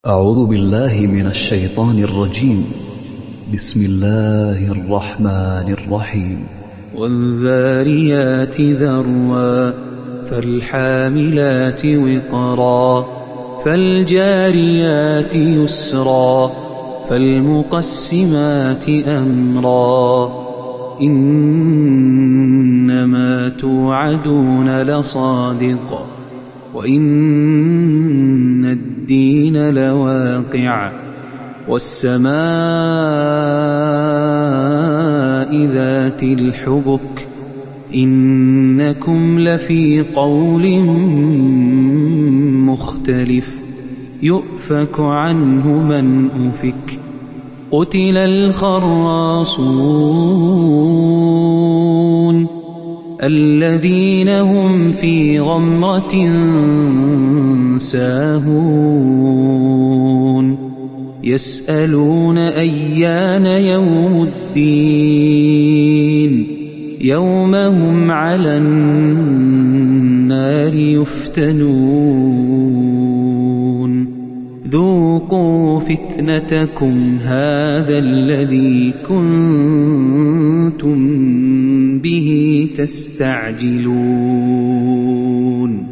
أعوذ بالله من الشيطان الرجيم. بسم الله الرحمن الرحيم. والذاريات ذروا فالحاملات وقرا فالجاريات يسرا فالمقسمات أمرا إنما توعدون لصادق وإن الدين لواقع والسماء ذات الحبك إنكم لفي قول مختلف يؤفك عنه من أفك قتل الخراصون الذين هم في غمرة ساهون يسألون أيان يوم الدين يوم هم على النار يفتنون ذوقوا فتنتكم هذا الذي كنتم به تستعجلون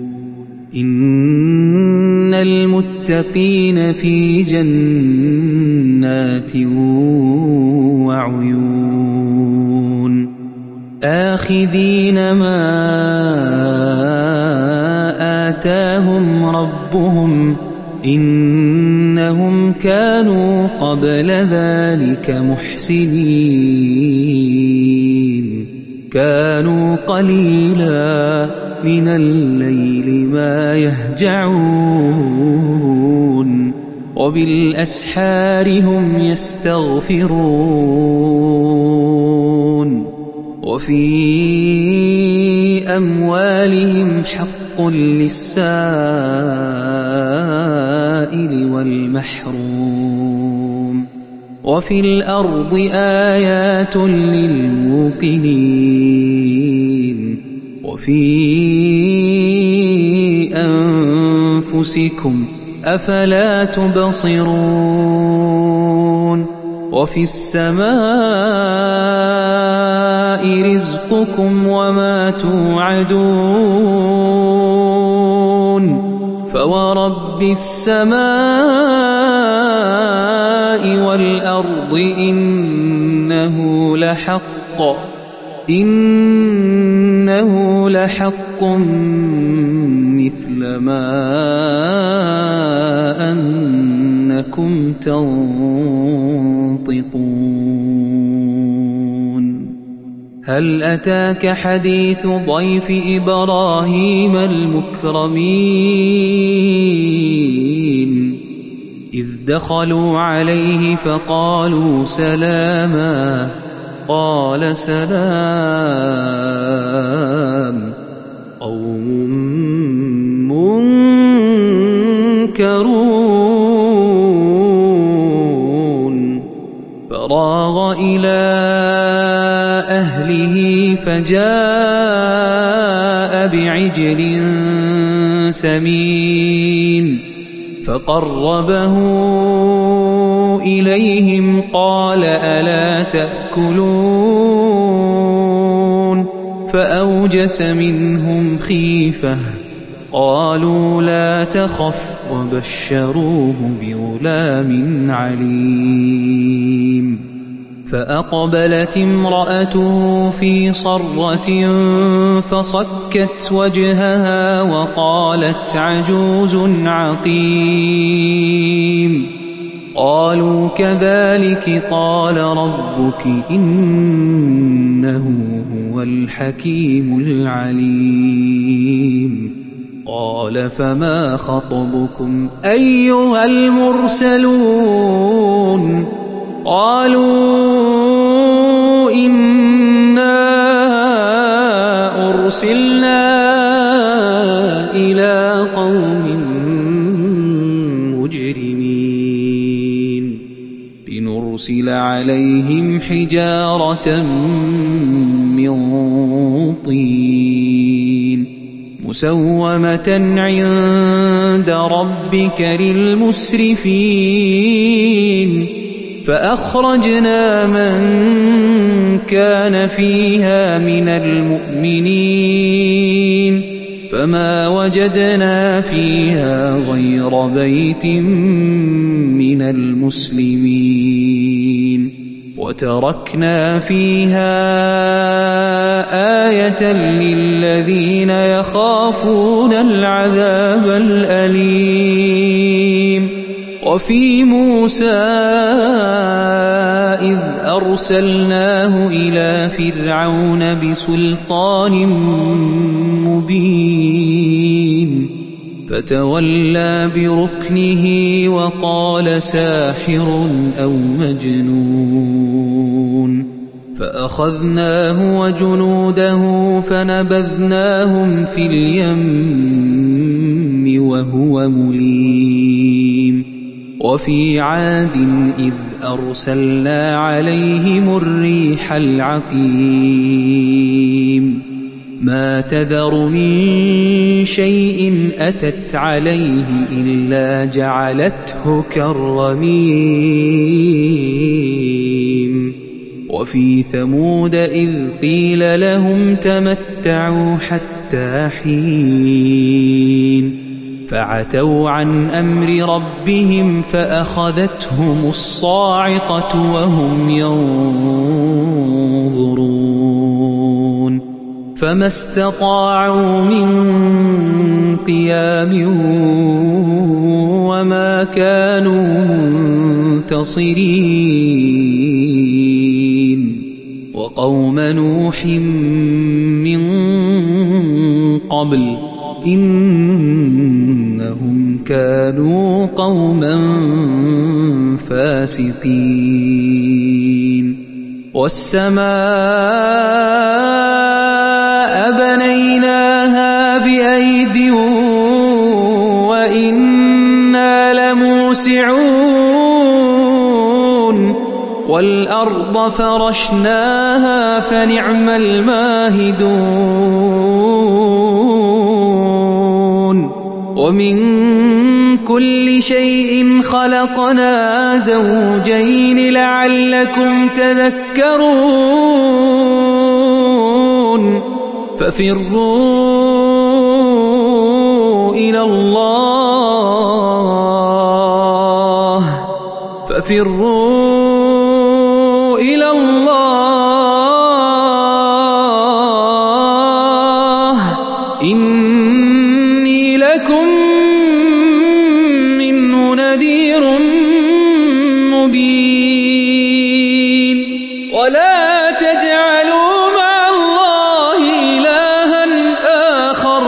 إن المتقين في جنات وعيون آخذين ما آتاهم ربهم إنهم كانوا قبل ذلك محسنين كانوا قليلا من الليل ما يهجعون وبالأسحار هم يستغفرون وفي أموالهم حق للسائل والمحروم وفي الأرض آيات للموقنين وفي أنفسكم أفلا تبصرون وفي السماء رزقكم وما توعدون فورب السماء والأرض إنه لحق مثل ما أنكم تنطقون هل أتاك حديث ضيف إبراهيم المكرمين إذ دخلوا عليه فقالوا سلاما قال سلام قوم منكرون فراغ إلى أهله فجاء بعجل سمين فقربه إليهم قال ألا تأكلون فأوجس منهم خيفة قالوا لا تخف وبشروه بغلام عليم فأقبلت امرأته في صرة فصكت وجهها وقالت عجوز عقيم قالوا كذلك قال ربك إنه هو الحكيم العليم قال فما خطبكم أيها المرسلون قالوا إنا أرسلنا إلى قوم مجرمين لنرسل عليهم حجارة من طين مسومة عند ربك للمسرفين فأخرجنا من كان فيها من المؤمنين فما وجدنا فيها غير بيت من المسلمين وتركنا فيها آية للذين يخافون العذاب الأليم وفي موسى إذ أرسلناه إلى فرعون بسلطان مبين فتولى بركنه وقال ساحر أو مجنون فأخذناه وجنوده فنبذناهم في اليم وهو مليم وفي عاد إذ أرسلنا عليهم الريح العقيم ما تذر من شيء أتت عليه إلا جعلته كالرميم وفي ثمود إذ قيل لهم تمتعوا حتى حين فعتوا عن أمر ربهم فأخذتهم الصاعقة وهم ينظرون فما استطاعوا من قيام وما كانوا منتصرين وقوم نوح من قبل إنهم كانوا قوما فاسقين والسماء بنيناها بأيد وإنا لموسعون والأرض فرشناها فنعم الماهدون ومن كل شيء خلقنا زوجين لعلكم تذكرون ففروا إلى الله إني لكم منه نذير مبين ولا تجعلوا مع الله إلها آخر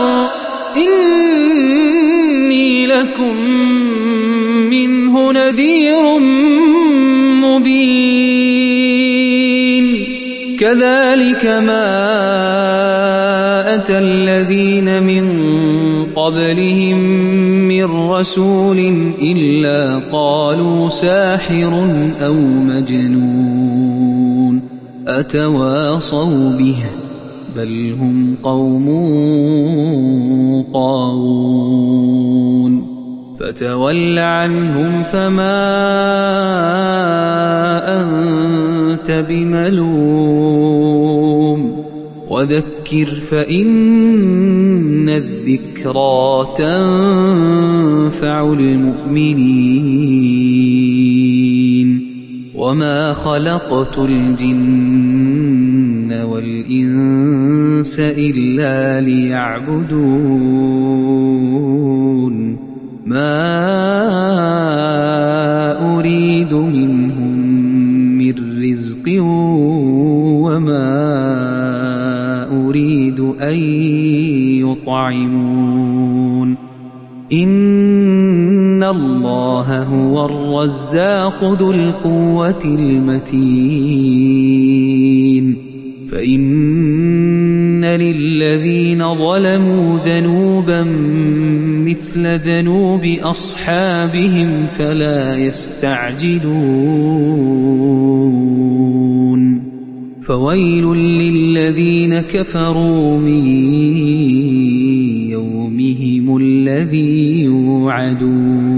إني لكم منه نذير مبين كذلك ما أتى الذين من قبلهم من رسول إلا قالوا ساحر أو مجنون أتواصوا به بل هم قوم طاغون فتول عنهم فما أنت بملوم وذكر فإن الذكرى تنفع المؤمنين وما خلقت الجن والإنس إلا ليعبدون ما أريد منهم من رزق وما أريد أن يطعمون إن الله هو الرزاق ذو القوة المتين فإن للذين ظلموا ذنوبا مثل ذنوب أصحابهم فلا يستعجلون فويل للذين كفروا من يوم الذي يوعدون